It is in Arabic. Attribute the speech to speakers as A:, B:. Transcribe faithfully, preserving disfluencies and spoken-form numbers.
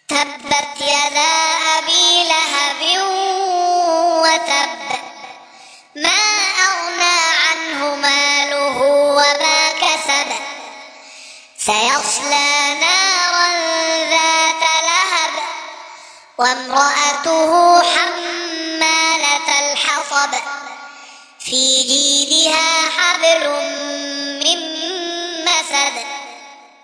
A: تبت يدا أبي لهب وتب، ما أغنى عنه ماله وما كسب، سيصلى نارا ذات لهب، وامرأته حمالة الحطب، في جيدها حبل من